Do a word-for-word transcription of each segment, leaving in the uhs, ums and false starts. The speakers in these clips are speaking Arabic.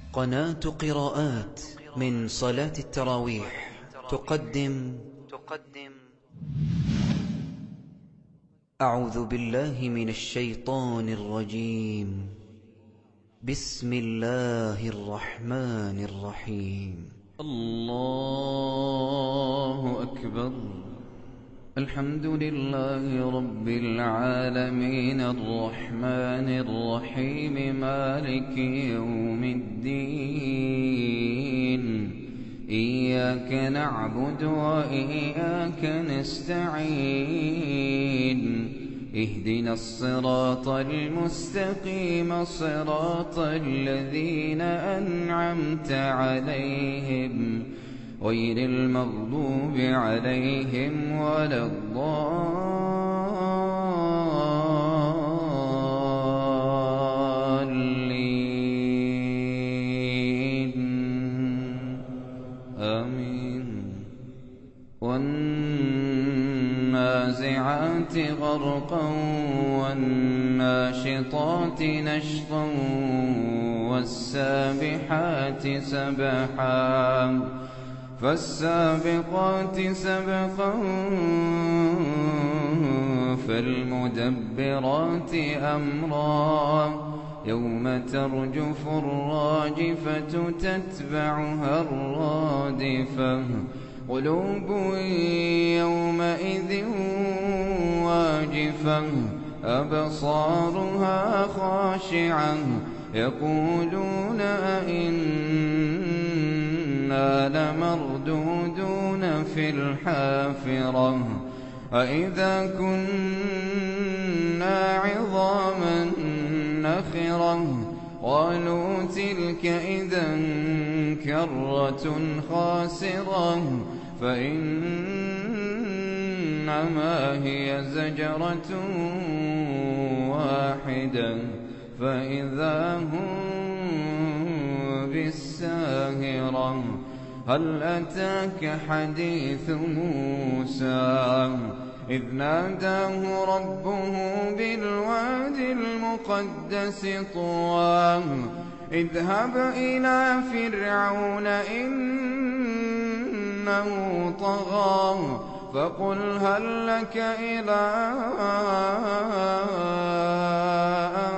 قناة قراءات من صلاة التراويح تقدم تقدم أعوذ بالله من الشيطان الرجيم. بسم الله الرحمن الرحيم. الله أكبر. الحمد لله رب العالمين الرحمن الرحيم مالك يوم الدين. إياك نعبد وإياك نستعين. اهدنا الصراط المستقيم صراط الذين أنعمت عليهم غير المغضوب عليهم ولا الضالين آمين. والنازعات غرقا والناشطات نشطا والسابحات سبحا فالسابقات سبقا فالمدبرات أمرا يوم ترجف الراجفة تتبعها الرادفة قلوب يومئذ واجفة أبصارها خاشعة يقولون أئنا لمردودون في الحافرة أئذا كنا عظاما نخرة قالوا تلك إذا كرة خاسرة فإنما هي زجرة واحدة فإذا هم بالساهرة. هل أتاك حديث موسى إذ ناداه ربه بالواد المقدس طوى اذهب إلى فرعون إنه طغى فقل هل لك إلى أن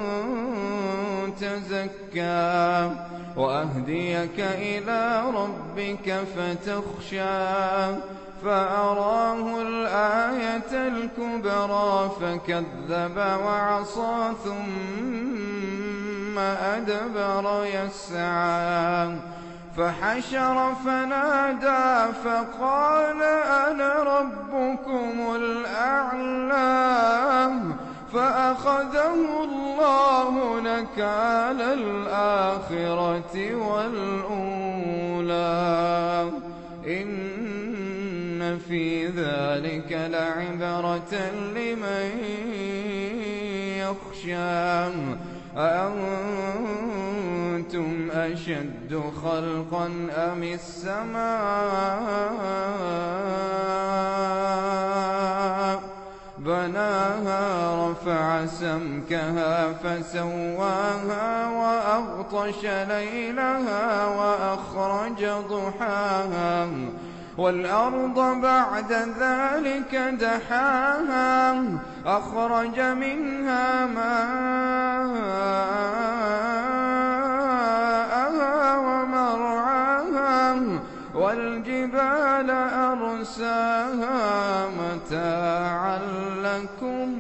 تزكى وأهديك إلى ربك فتخشى فأراه الآية الكبرى فكذب وعصى ثم أدبر يسعى فحشر فنادى فقال أنا ربكم الأعلى فأخذه الله نكال الآخرة والأولى إن في ذلك لعبرة لمن يخشى. أأنتم أشد خلقا أم السماء بناها رفع سمكها فسواها وأغطش ليلها وأخرج ضحاها والأرض بعد ذلك دحاها أخرج منها ماءها ومرعاها والجبال أرساها متاعا لكم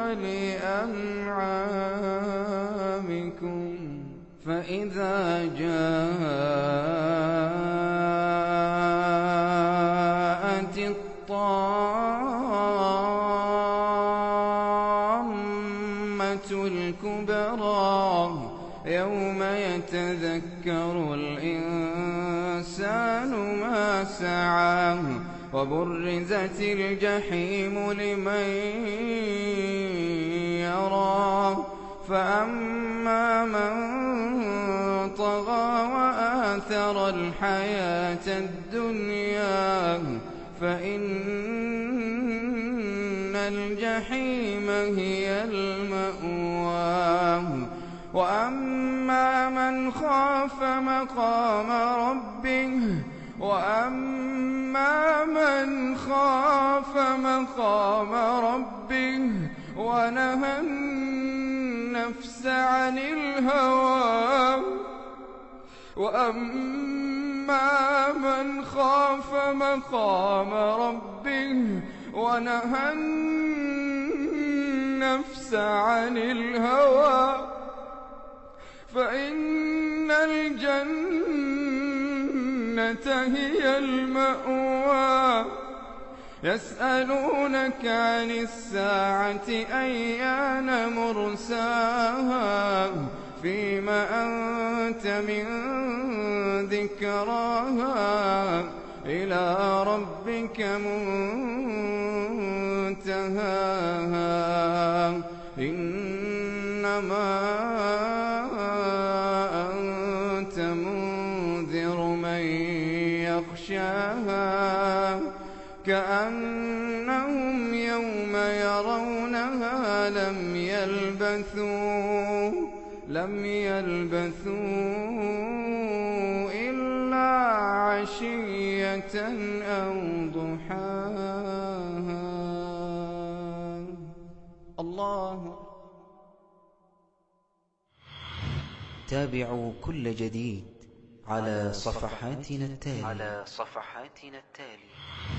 ولأنعامكم. فإذا جاءت الطامة الكبرى يوم يتذكر الإنسان ما سعى وبرزت الجحيم لمن يرى فأما من طغى وآثر الحياة الدنيا فإن الجحيم هي المأوى وأما من خاف مقام ربه وأما من خاف مقام ربه ونهى النفس عن الهوى وأما من خاف مقام ربه ونهى النفس عن الهوى فإن الجنة هي المأوى يسألونك عن الساعة أيان مرساها فيم أنت من ذكراها إلى ربك منتهاها إنما أنت منذر من يخشاها كأنهم يوم يرونها لم يلبثوا لم يلبثوا إلا عشية أو ضحاها. الله. تابعوا كل جديد على صفحاتنا التالية على صفحاتنا التالية